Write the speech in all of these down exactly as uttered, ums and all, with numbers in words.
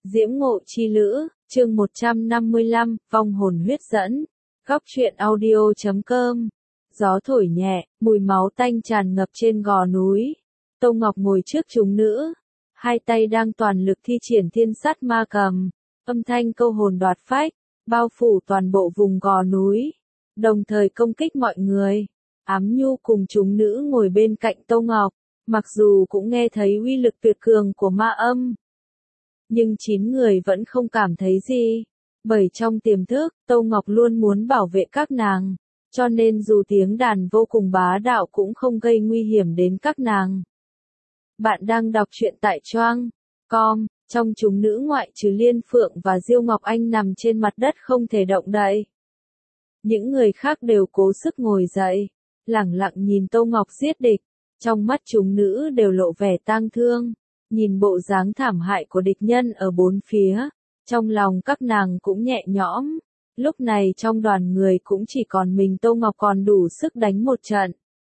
Diễm Ngộ Chi Lữ, chương một trăm năm mươi lăm, vong hồn huyết dẫn. Góc truyện audio chấm com. Gió thổi nhẹ, mùi máu tanh tràn ngập trên gò núi. Tô Ngọc ngồi trước chúng nữ, hai tay đang toàn lực thi triển thiên sát ma cầm, âm thanh câu hồn đoạt phách, bao phủ toàn bộ vùng gò núi, đồng thời công kích mọi người. Ám Nhu cùng chúng nữ ngồi bên cạnh Tô Ngọc, mặc dù cũng nghe thấy uy lực tuyệt cường của ma âm, nhưng chín người vẫn không cảm thấy gì, bởi trong tiềm thức, Tô Ngọc luôn muốn bảo vệ các nàng, cho nên dù tiếng đàn vô cùng bá đạo cũng không gây nguy hiểm đến các nàng. Bạn đang đọc truyện tại choang chấm com, trong chúng nữ ngoại trừ Liên Phượng và Diêu Ngọc Anh nằm trên mặt đất không thể động đậy. Những người khác đều cố sức ngồi dậy, lẳng lặng nhìn Tô Ngọc giết địch, trong mắt chúng nữ đều lộ vẻ tang thương. Nhìn bộ dáng thảm hại của địch nhân ở bốn phía, trong lòng các nàng cũng nhẹ nhõm. Lúc này trong đoàn người cũng chỉ còn mình Tô Ngọc còn đủ sức đánh một trận,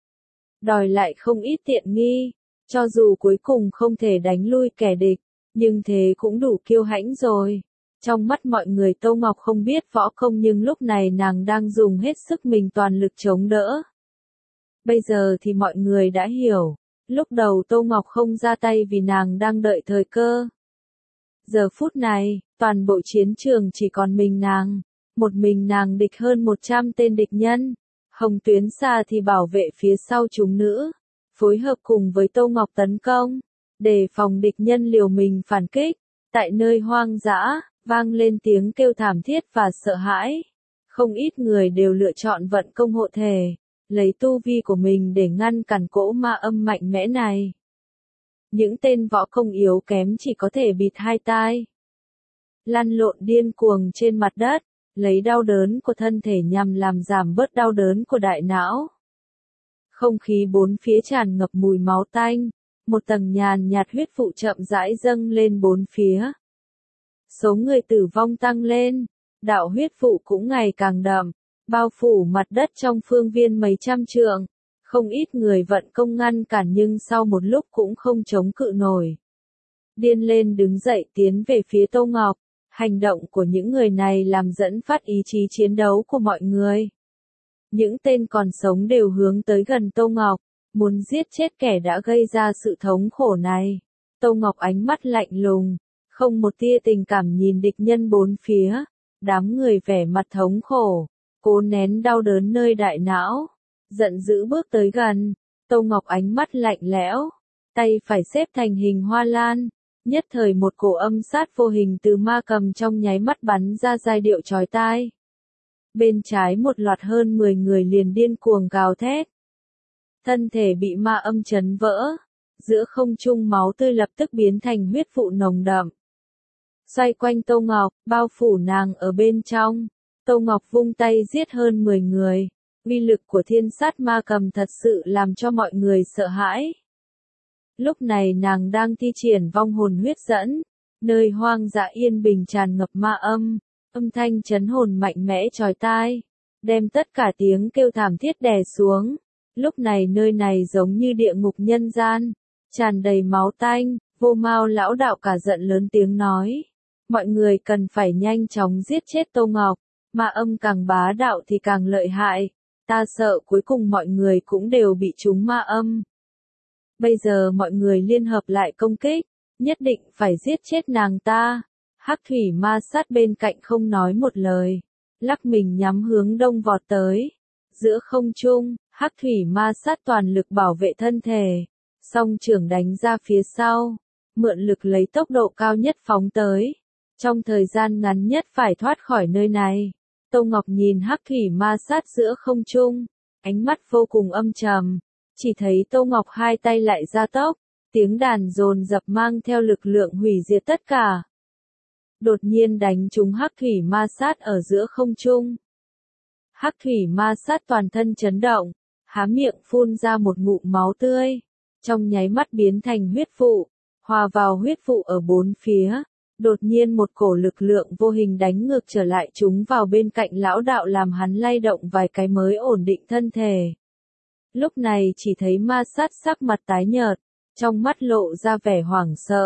đòi lại không ít tiện nghi. Cho dù cuối cùng không thể đánh lui kẻ địch, nhưng thế cũng đủ kiêu hãnh rồi. Trong mắt mọi người Tô Ngọc không biết võ công, nhưng lúc này nàng đang dùng hết sức mình toàn lực chống đỡ. Bây giờ thì mọi người đã hiểu. Lúc đầu Tô Ngọc không ra tay vì nàng đang đợi thời cơ. Giờ phút này, toàn bộ chiến trường chỉ còn mình nàng. Một mình nàng địch hơn một trăm tên địch nhân. Hồng Tuyến Sa thì bảo vệ phía sau chúng nữ, phối hợp cùng với Tô Ngọc tấn công, để phòng địch nhân liều mình phản kích. Tại nơi hoang dã, vang lên tiếng kêu thảm thiết và sợ hãi. Không ít người đều lựa chọn vận công hộ thể, lấy tu vi của mình để ngăn cản cỗ ma âm mạnh mẽ này. Những tên võ công yếu kém chỉ có thể bịt hai tai, lăn lộn điên cuồng trên mặt đất, lấy đau đớn của thân thể nhằm làm giảm bớt đau đớn của đại não. Không khí bốn phía tràn ngập mùi máu tanh, một tầng nhàn nhạt huyết vụ chậm rãi dâng lên bốn phía. Số người tử vong tăng lên, đạo huyết vụ cũng ngày càng đậm, bao phủ mặt đất trong phương viên mấy trăm trượng. Không ít người vận công ngăn cản nhưng sau một lúc cũng không chống cự nổi. Điên lên đứng dậy tiến về phía Tô Ngọc. Hành động của những người này làm dẫn phát ý chí chiến đấu của mọi người. Những tên còn sống đều hướng tới gần Tô Ngọc, muốn giết chết kẻ đã gây ra sự thống khổ này. Tô Ngọc ánh mắt lạnh lùng, không một tia tình cảm nhìn địch nhân bốn phía. Đám người vẻ mặt thống khổ, cố nén đau đớn nơi đại não, giận dữ bước tới gần. Tô Ngọc ánh mắt lạnh lẽo, tay phải xếp thành hình hoa lan, nhất thời một cổ âm sát vô hình từ ma cầm trong nháy mắt bắn ra giai điệu chói tai. Bên trái một loạt hơn mười người liền điên cuồng gào thét. Thân thể bị ma âm chấn vỡ, giữa không trung máu tươi lập tức biến thành huyết vụ nồng đậm. Xoay quanh Tô Ngọc, bao phủ nàng ở bên trong. Tô Ngọc vung tay giết hơn mười người. Uy lực của thiên sát ma cầm thật sự làm cho mọi người sợ hãi. Lúc này nàng đang thi triển vong hồn huyết dẫn. Nơi hoang dã yên bình tràn ngập ma âm. Âm thanh chấn hồn mạnh mẽ chói tai, đem tất cả tiếng kêu thảm thiết đè xuống. Lúc này nơi này giống như địa ngục nhân gian, tràn đầy máu tanh. Vô Mao lão đạo cả giận lớn tiếng nói. Mọi người cần phải nhanh chóng giết chết Tô Ngọc. Ma âm càng bá đạo thì càng lợi hại. Ta sợ cuối cùng mọi người cũng đều bị trúng ma âm. Bây giờ mọi người liên hợp lại công kích, nhất định phải giết chết nàng ta. Hắc thủy ma sát bên cạnh không nói một lời, lắc mình nhắm hướng đông vọt tới. Giữa không trung, hắc thủy ma sát toàn lực bảo vệ thân thể, song trưởng đánh ra phía sau, mượn lực lấy tốc độ cao nhất phóng tới. Trong thời gian ngắn nhất phải thoát khỏi nơi này. Tô Ngọc nhìn hắc thủy ma sát giữa không trung, ánh mắt vô cùng âm trầm, chỉ thấy Tô Ngọc hai tay lại gia tốc, tiếng đàn dồn dập mang theo lực lượng hủy diệt tất cả. Đột nhiên đánh trúng hắc thủy ma sát ở giữa không trung. Hắc thủy ma sát toàn thân chấn động, há miệng phun ra một ngụm máu tươi, trong nháy mắt biến thành huyết vụ, hòa vào huyết vụ ở bốn phía. Đột nhiên một cổ lực lượng vô hình đánh ngược trở lại chúng vào bên cạnh lão đạo làm hắn lay động vài cái mới ổn định thân thể. Lúc này chỉ thấy ma sát sắc mặt tái nhợt, trong mắt lộ ra vẻ hoảng sợ,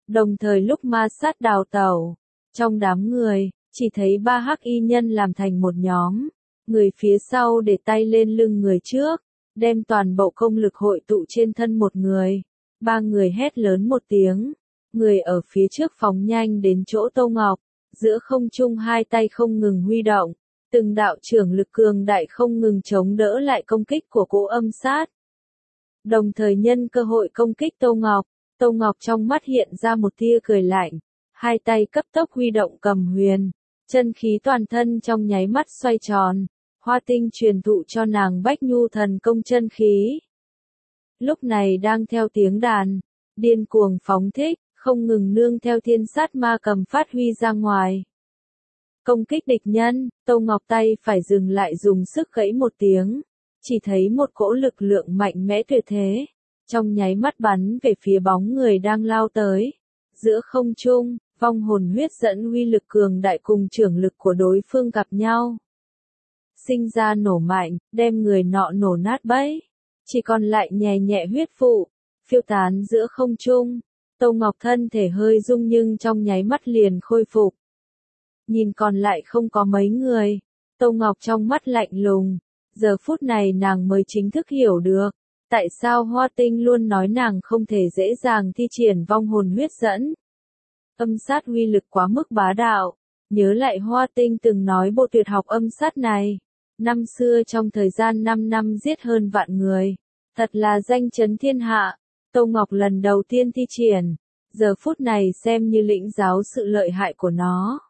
Đồng thời lúc ma sát đào tẩu, trong đám người, chỉ thấy ba hắc y nhân làm thành một nhóm, người phía sau để tay lên lưng người trước, đem toàn bộ công lực hội tụ trên thân một người. Ba người hét lớn một tiếng, người ở phía trước phóng nhanh đến chỗ Tô Ngọc, giữa không trung hai tay không ngừng huy động, từng đạo trưởng lực cường đại không ngừng chống đỡ lại công kích của cỗ âm sát. Đồng thời nhân cơ hội công kích Tô Ngọc, Tô Ngọc trong mắt hiện ra một tia cười lạnh, hai tay cấp tốc huy động cầm huyền, chân khí toàn thân trong nháy mắt xoay tròn, Hoa Tinh truyền thụ cho nàng Bách Nhu thần công chân khí. Lúc này đang theo tiếng đàn, điên cuồng phóng thích, không ngừng nương theo thiên sát ma cầm phát huy ra ngoài. Công kích địch nhân, Tô Ngọc tay phải dừng lại dùng sức gãy một tiếng, chỉ thấy một cỗ lực lượng mạnh mẽ tuyệt thế, trong nháy mắt bắn về phía bóng người đang lao tới. Giữa không trung, vong hồn huyết dẫn uy lực cường đại cùng trưởng lực của đối phương gặp nhau. Sinh ra nổ mạnh, đem người nọ nổ nát bấy. Chỉ còn lại nhẹ nhẹ huyết vụ, phiêu tán giữa không trung. Tô Ngọc thân thể hơi rung nhưng trong nháy mắt liền khôi phục. Nhìn còn lại không có mấy người, Tô Ngọc trong mắt lạnh lùng. Giờ phút này nàng mới chính thức hiểu được, tại sao Hoa Tinh luôn nói nàng không thể dễ dàng thi triển vong hồn huyết dẫn. Âm sát uy lực quá mức bá đạo, nhớ lại Hoa Tinh từng nói bộ tuyệt học âm sát này, năm xưa trong thời gian năm năm giết hơn vạn người, thật là danh chấn thiên hạ. Tô Ngọc lần đầu tiên thi triển, giờ phút này xem như lĩnh giáo sự lợi hại của nó.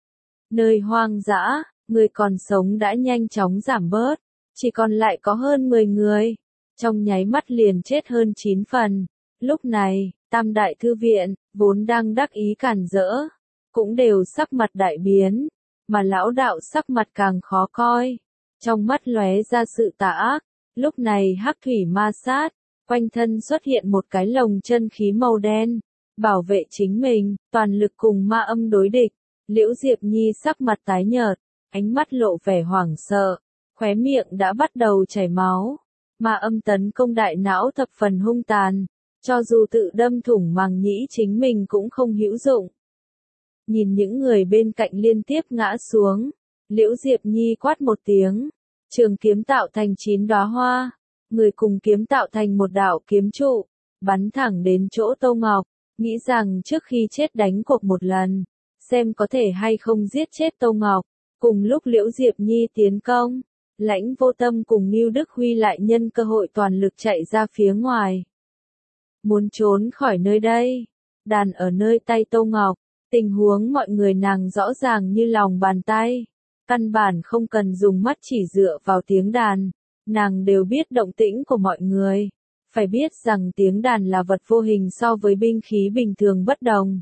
Nơi hoang dã, người còn sống đã nhanh chóng giảm bớt, chỉ còn lại có hơn mười người, trong nháy mắt liền chết hơn chín phần. Lúc này, Tam Đại Thư Viện, vốn đang đắc ý cản rỡ, cũng đều sắc mặt đại biến, mà lão đạo sắc mặt càng khó coi, trong mắt lóe ra sự tà ác. Lúc này hắc thủy ma sát, quanh thân xuất hiện một cái lồng chân khí màu đen, bảo vệ chính mình, toàn lực cùng ma âm đối địch. Liễu Diệp Nhi sắc mặt tái nhợt, ánh mắt lộ vẻ hoảng sợ, khóe miệng đã bắt đầu chảy máu. Ma âm tấn công đại não thập phần hung tàn, cho dù tự đâm thủng màng nhĩ chính mình cũng không hữu dụng. Nhìn những người bên cạnh liên tiếp ngã xuống, Liễu Diệp Nhi quát một tiếng, trường kiếm tạo thành chín đóa hoa, người cùng kiếm tạo thành một đạo kiếm trụ, bắn thẳng đến chỗ Tô Ngọc, nghĩ rằng trước khi chết đánh cuộc một lần, xem có thể hay không giết chết Tô Ngọc. Cùng lúc Liễu Diệp Nhi tiến công, Lãnh Vô Tâm cùng Mưu Đức Huy lại nhân cơ hội toàn lực chạy ra phía ngoài. Muốn trốn khỏi nơi đây, đàn ở nơi tay Tô Ngọc, tình huống mọi người nàng rõ ràng như lòng bàn tay. Căn bản không cần dùng mắt chỉ dựa vào tiếng đàn, nàng đều biết động tĩnh của mọi người. Phải biết rằng tiếng đàn là vật vô hình so với binh khí bình thường bất đồng.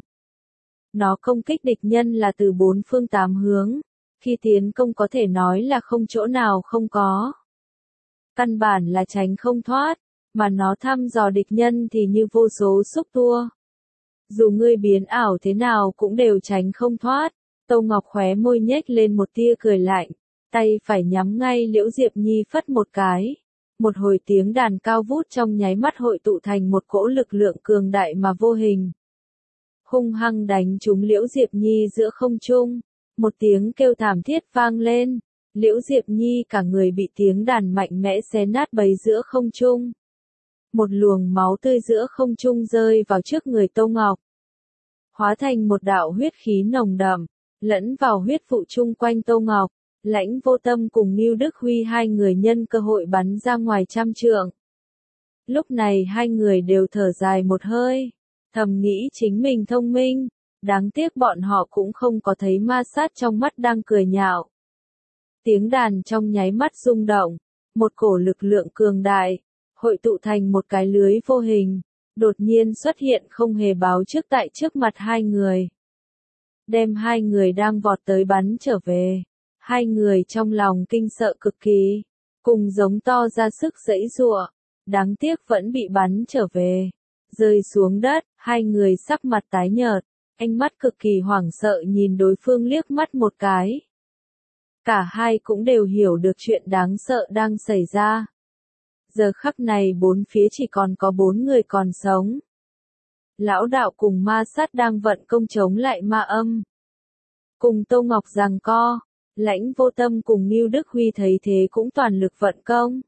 Nó công kích địch nhân là từ bốn phương tám hướng, khi tiến công có thể nói là không chỗ nào không có. Căn bản là tránh không thoát, mà nó thăm dò địch nhân thì như vô số xúc tua. Dù ngươi biến ảo thế nào cũng đều tránh không thoát. Tô Ngọc khóe môi nhếch lên một tia cười lạnh, tay phải nhắm ngay Liễu Diệp Nhi phất một cái. Một hồi tiếng đàn cao vút trong nháy mắt hội tụ thành một cỗ lực lượng cường đại mà vô hình. Hung hăng đánh trúng Liễu Diệp Nhi giữa không trung, một tiếng kêu thảm thiết vang lên, Liễu Diệp Nhi cả người bị tiếng đàn mạnh mẽ xé nát bấy giữa không trung. Một luồng máu tươi giữa không trung rơi vào trước người Tô Ngọc, hóa thành một đạo huyết khí nồng đậm, lẫn vào huyết vụ chung quanh Tô Ngọc. Lãnh Vô Tâm cùng Mưu Đức Huy hai người nhân cơ hội bắn ra ngoài trăm trượng. Lúc này hai người đều thở dài một hơi, thầm nghĩ chính mình thông minh, đáng tiếc bọn họ cũng không có thấy ma sát trong mắt đang cười nhạo. Tiếng đàn trong nháy mắt rung động, một cổ lực lượng cường đại, hội tụ thành một cái lưới vô hình, đột nhiên xuất hiện không hề báo trước tại trước mặt hai người. Đem hai người đang vọt tới bắn trở về. Hai người trong lòng kinh sợ cực kỳ, cùng giống to ra sức giãy giụa, đáng tiếc vẫn bị bắn trở về. Rơi xuống đất, hai người sắc mặt tái nhợt, ánh mắt cực kỳ hoảng sợ nhìn đối phương liếc mắt một cái. Cả hai cũng đều hiểu được chuyện đáng sợ đang xảy ra. Giờ khắc này bốn phía chỉ còn có bốn người còn sống. lão đạo cùng ma sát đang vận công chống lại ma âm. Cùng Tô Ngọc giằng co, Lãnh Vô Tâm cùng Ngưu Đức Huy thấy thế cũng toàn lực vận công.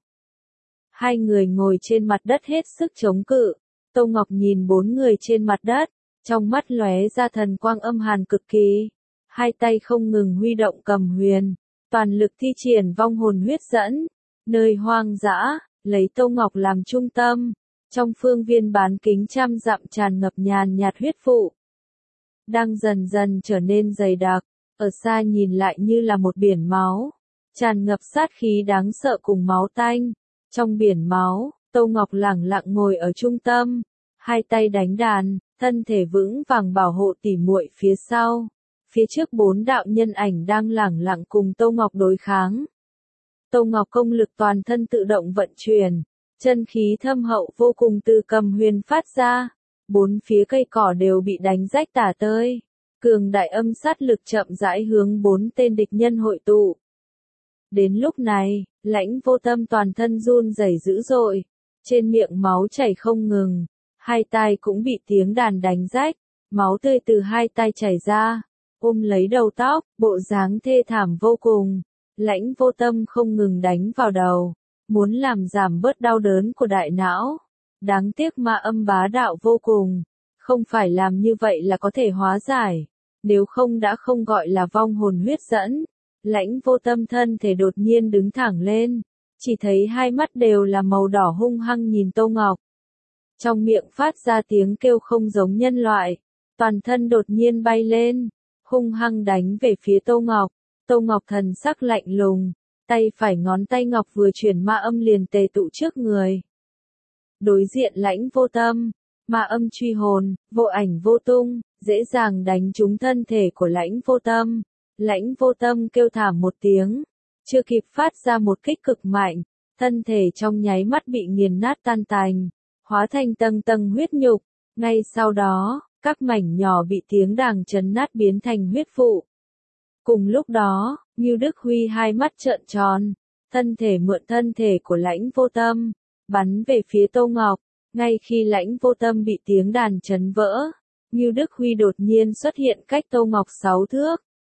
Hai người ngồi trên mặt đất hết sức chống cự, Tô Ngọc nhìn bốn người trên mặt đất, trong mắt lóe ra thần quang âm hàn cực kỳ, hai tay không ngừng huy động cầm huyền, toàn lực thi triển vong hồn huyết dẫn, nơi hoang dã, lấy Tô Ngọc làm trung tâm, trong phương viên bán kính trăm dặm tràn ngập nhàn nhạt huyết vụ, đang dần dần trở nên dày đặc, ở xa nhìn lại như là một biển máu, tràn ngập sát khí đáng sợ cùng máu tanh. Trong biển máu, Tô Ngọc lẳng lặng ngồi ở trung tâm, hai tay đánh đàn, thân thể vững vàng bảo hộ tỉ muội phía sau. Phía trước bốn đạo nhân ảnh đang lẳng lặng cùng Tô Ngọc đối kháng. Tô Ngọc công lực toàn thân tự động vận chuyển, chân khí thâm hậu vô cùng từ cầm huyền phát ra, bốn phía cây cỏ đều bị đánh rách tả tơi. Cường đại âm sát lực chậm rãi hướng bốn tên địch nhân hội tụ. Đến lúc này, Lãnh Vô Tâm toàn thân run rẩy dữ dội, trên miệng máu chảy không ngừng, hai tai cũng bị tiếng đàn đánh rách, máu tươi từ hai tai chảy ra, ôm lấy đầu tóc, bộ dáng thê thảm vô cùng. Lãnh Vô Tâm không ngừng đánh vào đầu, muốn làm giảm bớt đau đớn của đại não. Đáng tiếc ma âm bá đạo vô cùng, không phải làm như vậy là có thể hóa giải, nếu không đã không gọi là vong hồn huyết dẫn. Lãnh Vô Tâm thân thể đột nhiên đứng thẳng lên, chỉ thấy hai mắt đều là màu đỏ hung hăng nhìn Tô Ngọc. Trong miệng phát ra tiếng kêu không giống nhân loại, toàn thân đột nhiên bay lên, hung hăng đánh về phía Tô Ngọc. Tô Ngọc thần sắc lạnh lùng, tay phải ngón tay ngọc vừa chuyển ma âm liền tề tụ trước người. Đối diện Lãnh Vô Tâm, ma âm truy hồn, vô ảnh vô tung, dễ dàng đánh trúng thân thể của Lãnh Vô Tâm. Lãnh Vô Tâm kêu thảm một tiếng, chưa kịp phát ra một kích cực mạnh, thân thể trong nháy mắt bị nghiền nát tan tành, hóa thành tầng tầng huyết nhục, ngay sau đó, các mảnh nhỏ bị tiếng đàn chấn nát biến thành huyết vụ. Cùng lúc đó, Ngưu Đức Huy hai mắt trợn tròn, thân thể mượn thân thể của Lãnh Vô Tâm, bắn về phía Tô Ngọc, ngay khi Lãnh Vô Tâm bị tiếng đàn chấn vỡ, Ngưu Đức Huy đột nhiên xuất hiện cách Tô Ngọc sáu thước.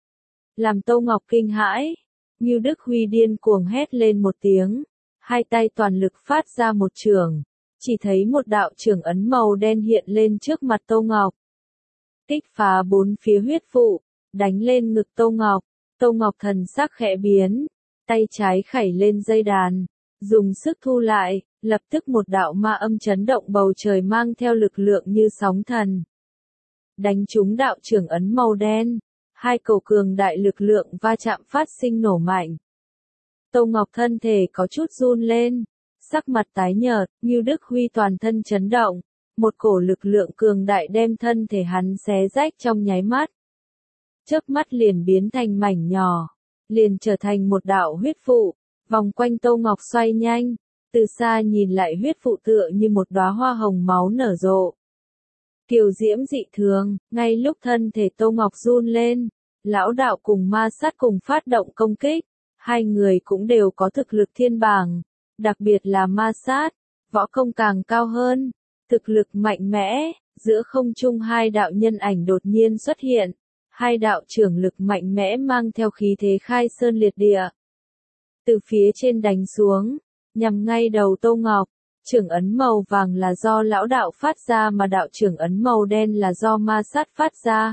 Làm Tô Ngọc kinh hãi, Ngưu Đức Huy điên cuồng hét lên một tiếng, hai tay toàn lực phát ra một chưởng, chỉ thấy một đạo chưởng ấn màu đen hiện lên trước mặt Tô Ngọc. Kích phá bốn phía huyết vụ, đánh lên ngực Tô Ngọc, Tô Ngọc thần sắc khẽ biến, tay trái khẩy lên dây đàn, dùng sức thu lại, lập tức một đạo ma âm chấn động bầu trời mang theo lực lượng như sóng thần. Đánh trúng đạo chưởng ấn màu đen. Hai cầu cường đại lực lượng va chạm phát sinh nổ mạnh. Tô Ngọc thân thể có chút run lên, sắc mặt tái nhợt, Ngưu Đức Huy toàn thân chấn động, một cổ lực lượng cường đại đem thân thể hắn xé rách trong nháy mắt. Chớp mắt liền biến thành mảnh nhỏ, liền trở thành một đạo huyết vụ, vòng quanh Tô Ngọc xoay nhanh, từ xa nhìn lại huyết vụ tựa như một đóa hoa hồng máu nở rộ. Kiều diễm dị thường, ngay lúc thân thể Tô Ngọc run lên, lão đạo cùng ma sát cùng phát động công kích, hai người cũng đều có thực lực thiên bảng, đặc biệt là ma sát, võ công càng cao hơn, thực lực mạnh mẽ, giữa không trung hai đạo nhân ảnh đột nhiên xuất hiện, hai đạo trưởng lực mạnh mẽ mang theo khí thế khai sơn liệt địa. Từ phía trên đánh xuống, nhằm ngay đầu Tô Ngọc. Chưởng ấn màu vàng là do lão đạo phát ra mà đạo chưởng ấn màu đen là do ma sát phát ra.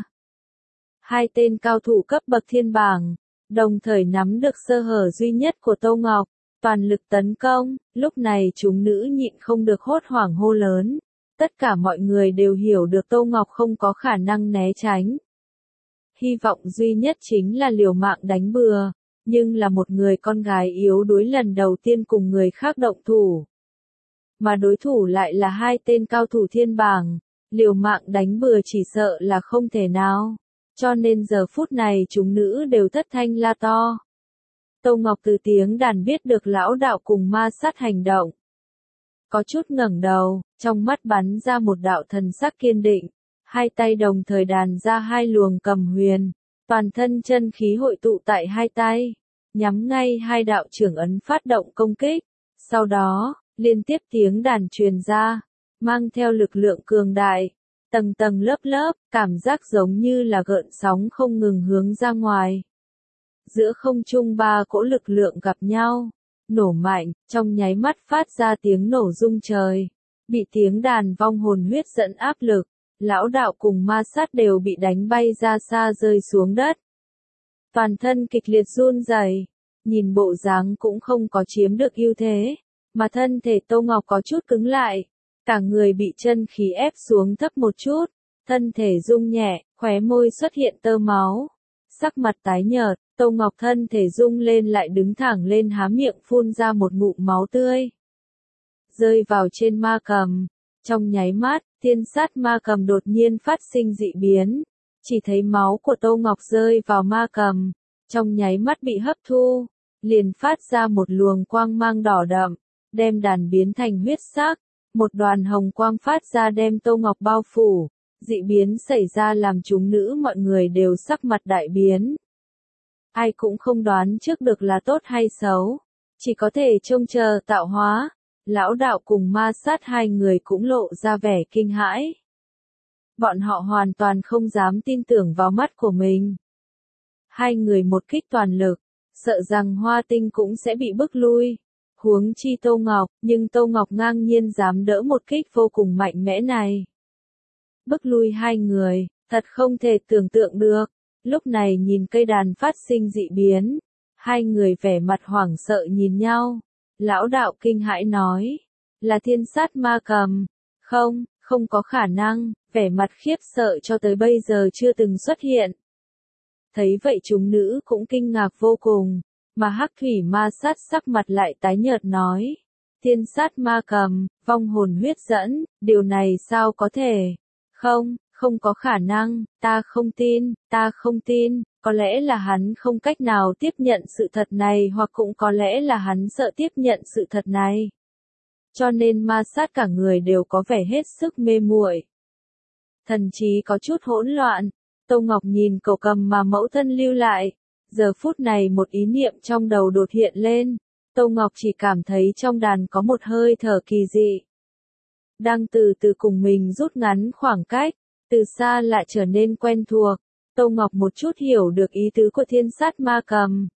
Hai tên cao thủ cấp bậc thiên bảng, đồng thời nắm được sơ hở duy nhất của Tô Ngọc, toàn lực tấn công, lúc này chúng nữ nhịn không được hốt hoảng hô lớn. Tất cả mọi người đều hiểu được Tô Ngọc không có khả năng né tránh. Hy vọng duy nhất chính là liều mạng đánh bừa, nhưng là một người con gái yếu đuối lần đầu tiên cùng người khác động thủ. Mà đối thủ lại là hai tên cao thủ thiên bảng, liều mạng đánh bừa chỉ sợ là không thể nào, cho nên giờ phút này chúng nữ đều thất thanh la to. Tô Ngọc từ tiếng đàn biết được lão đạo cùng ma sát hành động. Có chút ngẩng đầu, trong mắt bắn ra một đạo thần sắc kiên định, hai tay đồng thời đàn ra hai luồng cầm huyền, toàn thân chân khí hội tụ tại hai tay, nhắm ngay hai đạo trưởng ấn phát động công kích, sau đó liên tiếp tiếng đàn truyền ra, mang theo lực lượng cường đại, tầng tầng lớp lớp, cảm giác giống như là gợn sóng không ngừng hướng ra ngoài. Giữa không trung ba cỗ lực lượng gặp nhau, nổ mạnh, trong nháy mắt phát ra tiếng nổ rung trời. Bị tiếng đàn vong hồn huyết dẫn áp lực, lão đạo cùng ma sát đều bị đánh bay ra xa rơi xuống đất. Toàn thân kịch liệt run rẩy, nhìn bộ dáng cũng không có chiếm được ưu thế, mà thân thể Tô Ngọc có chút cứng lại, cả người bị chân khí ép xuống thấp một chút, thân thể rung nhẹ, khóe môi xuất hiện tơ máu, sắc mặt tái nhợt, Tô Ngọc thân thể rung lên lại đứng thẳng lên há miệng phun ra một ngụm máu tươi. Rơi vào trên ma cầm, trong nháy mắt, thiên sát ma cầm đột nhiên phát sinh dị biến, chỉ thấy máu của Tô Ngọc rơi vào ma cầm, trong nháy mắt bị hấp thu, liền phát ra một luồng quang mang đỏ đậm, đem đàn biến thành huyết sắc, một đoàn hồng quang phát ra đem Tô Ngọc bao phủ, dị biến xảy ra làm chúng nữ mọi người đều sắc mặt đại biến. Ai cũng không đoán trước được là tốt hay xấu, chỉ có thể trông chờ tạo hóa. Lão đạo cùng ma sát hai người cũng lộ ra vẻ kinh hãi. Bọn họ hoàn toàn không dám tin tưởng vào mắt của mình. Hai người một kích toàn lực, sợ rằng Hoa Tinh cũng sẽ bị bức lui. Huống chi Tô Ngọc, nhưng Tô Ngọc ngang nhiên dám đỡ một kích vô cùng mạnh mẽ này. Bức lui hai người, thật không thể tưởng tượng được. Lúc này nhìn cây đàn phát sinh dị biến, hai người vẻ mặt hoảng sợ nhìn nhau. Lão đạo kinh hãi nói, là thiên sát ma cầm, không, không có khả năng, vẻ mặt khiếp sợ cho tới bây giờ chưa từng xuất hiện. Thấy vậy chúng nữ cũng kinh ngạc vô cùng, mà hắc thủy ma sát sắc mặt lại tái nhợt nói, thiên sát ma cầm, vong hồn huyết dẫn, điều này sao có thể, không, không có khả năng, ta không tin, ta không tin. Có lẽ là hắn không cách nào tiếp nhận sự thật này hoặc cũng có lẽ là hắn sợ tiếp nhận sự thật này. Cho nên ma sát cả người đều có vẻ hết sức mê muội. Thần trí có chút hỗn loạn, Tô Ngọc nhìn cậu cầm mà mẫu thân lưu lại. Giờ phút này một ý niệm trong đầu đột hiện lên, Tô Ngọc chỉ cảm thấy trong đàn có một hơi thở kỳ dị. Đang từ từ cùng mình rút ngắn khoảng cách, từ xa lại trở nên quen thuộc. Tô Ngọc một chút hiểu được ý tứ của thiên sát ma cầm.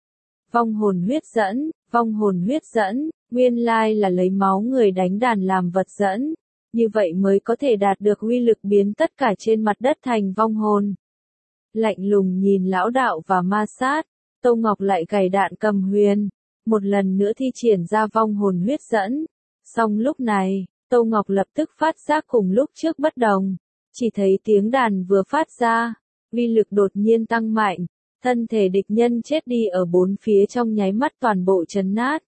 Vong hồn huyết dẫn, vong hồn huyết dẫn, nguyên lai là lấy máu người đánh đàn làm vật dẫn, như vậy mới có thể đạt được uy lực biến tất cả trên mặt đất thành vong hồn. Lạnh lùng nhìn lão đạo và ma sát, Tô Ngọc lại gảy đạn cầm huyền, một lần nữa thi triển ra vong hồn huyết dẫn. Song lúc này, Tô Ngọc lập tức phát giác cùng lúc trước bất đồng, chỉ thấy tiếng đàn vừa phát ra. Uy lực đột nhiên tăng mạnh, thân thể địch nhân chết đi ở bốn phía trong nháy mắt toàn bộ chấn nát.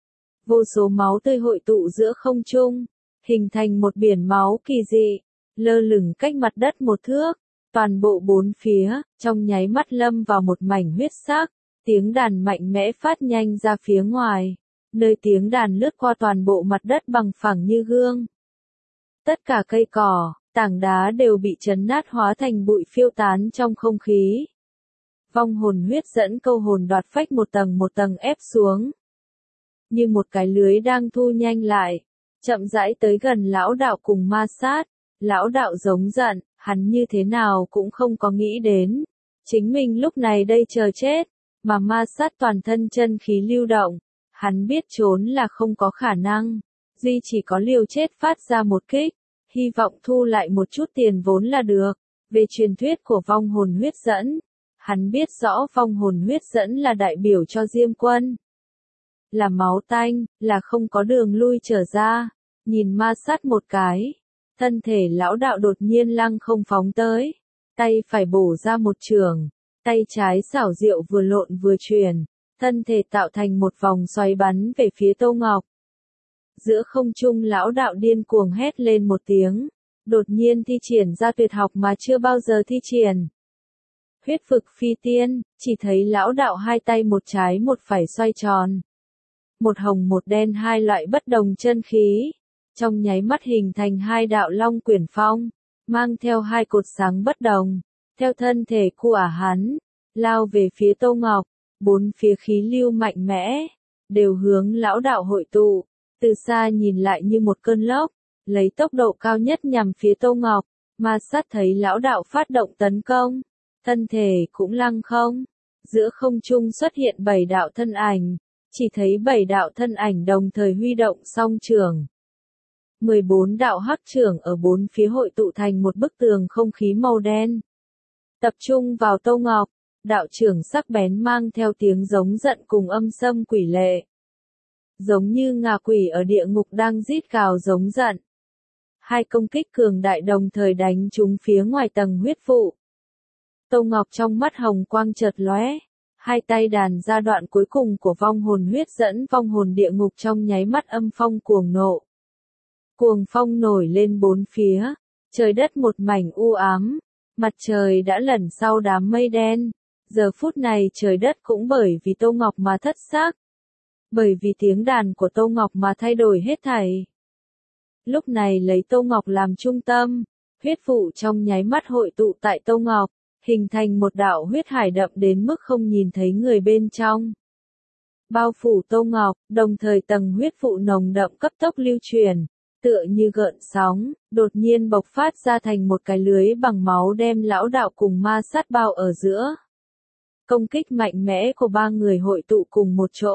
Vô số máu tươi hội tụ giữa không trung, hình thành một biển máu kỳ dị, lơ lửng cách mặt đất một thước, toàn bộ bốn phía, trong nháy mắt lâm vào một mảnh huyết sắc, tiếng đàn mạnh mẽ phát nhanh ra phía ngoài, nơi tiếng đàn lướt qua toàn bộ mặt đất bằng phẳng như gương. Tất cả cây cỏ, tảng đá đều bị chấn nát hóa thành bụi phiêu tán trong không khí. Vong hồn huyết dẫn câu hồn đoạt phách một tầng một tầng ép xuống. Như một cái lưới đang thu nhanh lại, chậm rãi tới gần lão đạo cùng ma sát. Lão đạo giống giận, hắn như thế nào cũng không có nghĩ đến. Chính mình lúc này đây chờ chết, mà ma sát toàn thân chân khí lưu động. Hắn biết trốn là không có khả năng, duy chỉ có liều chết phát ra một kích. Hy vọng thu lại một chút tiền vốn là được. Về truyền thuyết của vong hồn huyết dẫn, hắn biết rõ vong hồn huyết dẫn là đại biểu cho Diêm Quân. Là máu tanh, là không có đường lui trở ra. Nhìn ma sát một cái, thân thể lão đạo đột nhiên lăng không phóng tới. Tay phải bổ ra một trường, tay trái xảo diệu vừa lộn vừa truyền, thân thể tạo thành một vòng xoáy bắn về phía Tô Ngọc. Giữa không trung lão đạo điên cuồng hét lên một tiếng, đột nhiên thi triển ra tuyệt học mà chưa bao giờ thi triển. Huyết vực phi tiên, chỉ thấy lão đạo hai tay một trái một phải xoay tròn. Một hồng một đen hai loại bất đồng chân khí, trong nháy mắt hình thành hai đạo long quyển phong, mang theo hai cột sáng bất đồng, theo thân thể của hắn, lao về phía Tô Ngọc, bốn phía khí lưu mạnh mẽ, đều hướng lão đạo hội tụ. Từ xa nhìn lại như một cơn lốc, lấy tốc độ cao nhất nhằm phía Tô Ngọc, Ma sát thấy lão đạo phát động tấn công, thân thể cũng lăng không. Giữa không trung xuất hiện bảy đạo thân ảnh, chỉ thấy bảy đạo thân ảnh đồng thời huy động song trường. mười bốn đạo hắc trưởng ở bốn phía hội tụ thành một bức tường không khí màu đen. Tập trung vào Tô Ngọc, đạo trưởng sắc bén mang theo tiếng giống giận cùng âm sâm quỷ lệ. Giống như ngạ quỷ ở địa ngục đang rít gào giống giận. Hai công kích cường đại đồng thời đánh trúng phía ngoài tầng huyết vụ. Tô Ngọc trong mắt hồng quang chợt lóe, hai tay đàn ra đoạn cuối cùng của vong hồn huyết dẫn vong hồn địa ngục trong nháy mắt âm phong cuồng nộ. Cuồng phong nổi lên bốn phía, trời đất một mảnh u ám, mặt trời đã lẩn sau đám mây đen. Giờ phút này trời đất cũng bởi vì Tô Ngọc mà thất xác. Bởi vì tiếng đàn của Tô Ngọc mà thay đổi hết thảy. Lúc này lấy Tô Ngọc làm trung tâm, huyết vụ trong nháy mắt hội tụ tại Tô Ngọc, hình thành một đạo huyết hải đậm đến mức không nhìn thấy người bên trong. Bao phủ Tô Ngọc, đồng thời tầng huyết vụ nồng đậm cấp tốc lưu truyền, tựa như gợn sóng, đột nhiên bộc phát ra thành một cái lưới bằng máu đem lão đạo cùng ma sát bao ở giữa. Công kích mạnh mẽ của ba người hội tụ cùng một chỗ.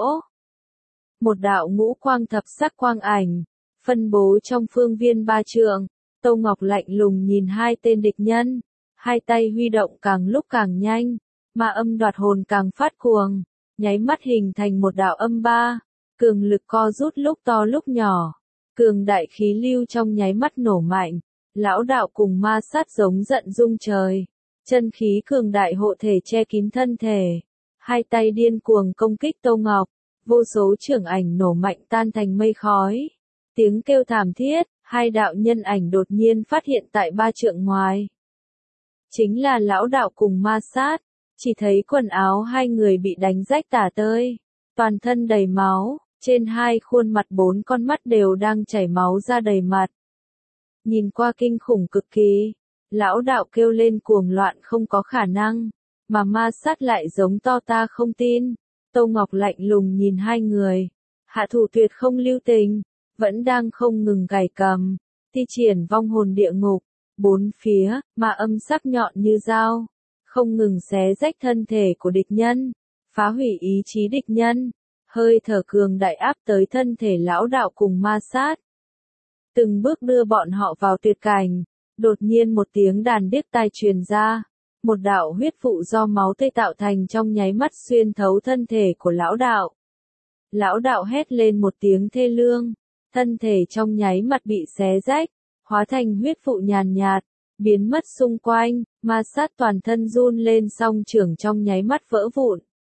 Một đạo ngũ quang thập sắc quang ảnh, phân bố trong phương viên ba trượng. Tô Ngọc lạnh lùng nhìn hai tên địch nhân, hai tay huy động càng lúc càng nhanh, mà âm đoạt hồn càng phát cuồng, nháy mắt hình thành một đạo âm ba, cường lực co rút lúc to lúc nhỏ, cường đại khí lưu trong nháy mắt nổ mạnh, lão đạo cùng ma sát giống giận rung trời, chân khí cường đại hộ thể che kín thân thể, hai tay điên cuồng công kích Tô Ngọc, vô số chưởng ảnh nổ mạnh tan thành mây khói, tiếng kêu thảm thiết. Hai đạo nhân ảnh đột nhiên phát hiện tại ba trượng ngoài. Chính là lão đạo cùng ma sát, chỉ thấy quần áo hai người bị đánh rách tả tơi, toàn thân đầy máu, trên hai khuôn mặt bốn con mắt đều đang chảy máu ra đầy mặt. Nhìn qua kinh khủng cực kỳ, lão đạo kêu lên cuồng loạn không có khả năng, mà ma sát lại giống to ta không tin. Tô Ngọc lạnh lùng nhìn hai người, hạ thủ tuyệt không lưu tình. Vẫn đang không ngừng gảy cầm, thi triển vong hồn địa ngục, bốn phía, mà âm sắc nhọn như dao, không ngừng xé rách thân thể của địch nhân, phá hủy ý chí địch nhân, hơi thở cường đại áp tới thân thể lão đạo cùng ma sát. Từng bước đưa bọn họ vào tuyệt cảnh, đột nhiên một tiếng đàn điếc tai truyền ra, một đạo huyết vụ do máu tươi tạo thành trong nháy mắt xuyên thấu thân thể của lão đạo. Lão đạo hét lên một tiếng thê lương. Thân thể trong nháy mặt bị xé rách, hóa thành huyết vụ nhàn nhạt, biến mất xung quanh, ma sát toàn thân run lên song trưởng trong nháy mắt vỡ vụn.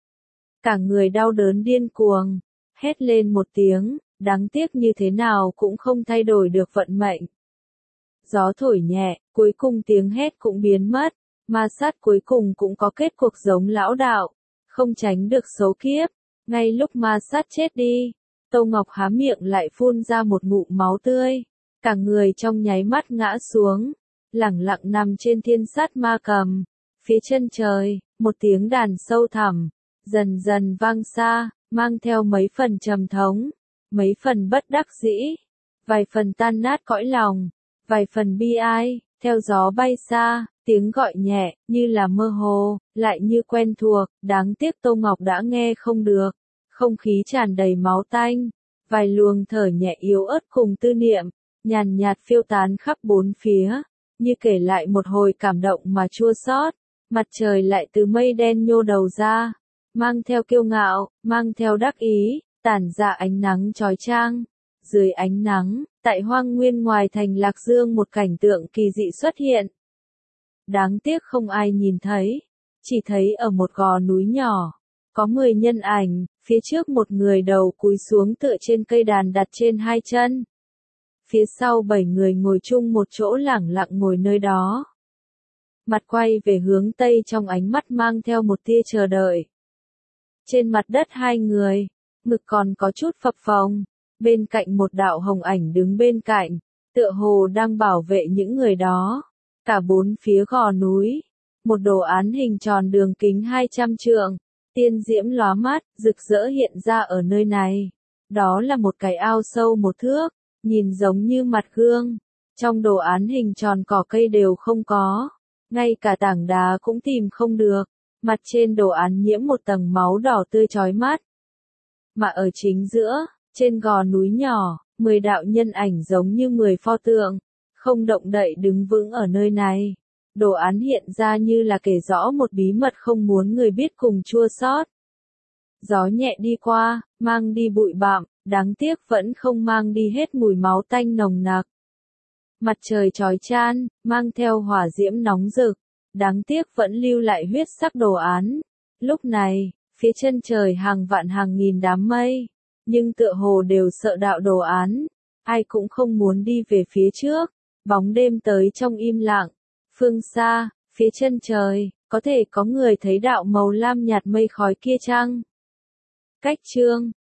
Cả người đau đớn điên cuồng, hét lên một tiếng, đáng tiếc như thế nào cũng không thay đổi được vận mệnh. Gió thổi nhẹ, cuối cùng tiếng hét cũng biến mất, ma sát cuối cùng cũng có kết cuộc giống lão đạo, không tránh được số kiếp, ngay lúc ma sát chết đi. Tô Ngọc há miệng lại phun ra một ngụm máu tươi, cả người trong nháy mắt ngã xuống, lẳng lặng nằm trên thiên sát ma cầm. Phía chân trời, một tiếng đàn sâu thẳm, dần dần vang xa, mang theo mấy phần trầm thống, mấy phần bất đắc dĩ, vài phần tan nát cõi lòng, vài phần bi ai, theo gió bay xa, tiếng gọi nhẹ, như là mơ hồ, lại như quen thuộc, đáng tiếc Tô Ngọc đã nghe không được. Không khí tràn đầy máu tanh, vài luồng thở nhẹ yếu ớt cùng tư niệm, nhàn nhạt phiêu tán khắp bốn phía, như kể lại một hồi cảm động mà chua xót. Mặt trời lại từ mây đen nhô đầu ra, mang theo kiêu ngạo, mang theo đắc ý, tản ra ánh nắng chói chang. Dưới ánh nắng, tại hoang nguyên ngoài thành Lạc Dương một cảnh tượng kỳ dị xuất hiện. Đáng tiếc không ai nhìn thấy, chỉ thấy ở một gò núi nhỏ, có mười nhân ảnh, phía trước một người đầu cúi xuống tựa trên cây đàn đặt trên hai chân. Phía sau bảy người ngồi chung một chỗ lẳng lặng ngồi nơi đó. Mặt quay về hướng tây trong ánh mắt mang theo một tia chờ đợi. Trên mặt đất hai người, ngực còn có chút phập phồng, bên cạnh một đạo hồng ảnh đứng bên cạnh, tựa hồ đang bảo vệ những người đó. Cả bốn phía gò núi, một đồ án hình tròn đường kính hai trăm trượng. Tiên diễm lóa mắt, rực rỡ hiện ra ở nơi này. Đó là một cái ao sâu một thước, nhìn giống như mặt gương. Trong đồ án hình tròn cỏ cây đều không có, ngay cả tảng đá cũng tìm không được, mặt trên đồ án nhiễm một tầng máu đỏ tươi chói mắt. Mà ở chính giữa, trên gò núi nhỏ, mười đạo nhân ảnh giống như mười pho tượng, không động đậy đứng vững ở nơi này. Đồ án hiện ra như là kể rõ một bí mật không muốn người biết cùng chua xót. Gió nhẹ đi qua, mang đi bụi bặm, đáng tiếc vẫn không mang đi hết mùi máu tanh nồng nặc. Mặt trời chói chan, mang theo hỏa diễm nóng rực, đáng tiếc vẫn lưu lại huyết sắc đồ án. Lúc này, phía chân trời hàng vạn hàng nghìn đám mây, nhưng tựa hồ đều sợ đạo đồ án, ai cũng không muốn đi về phía trước. Bóng đêm tới trong im lặng, phương xa, phía chân trời, có thể có người thấy đạo màu lam nhạt mây khói kia chăng? Cách chương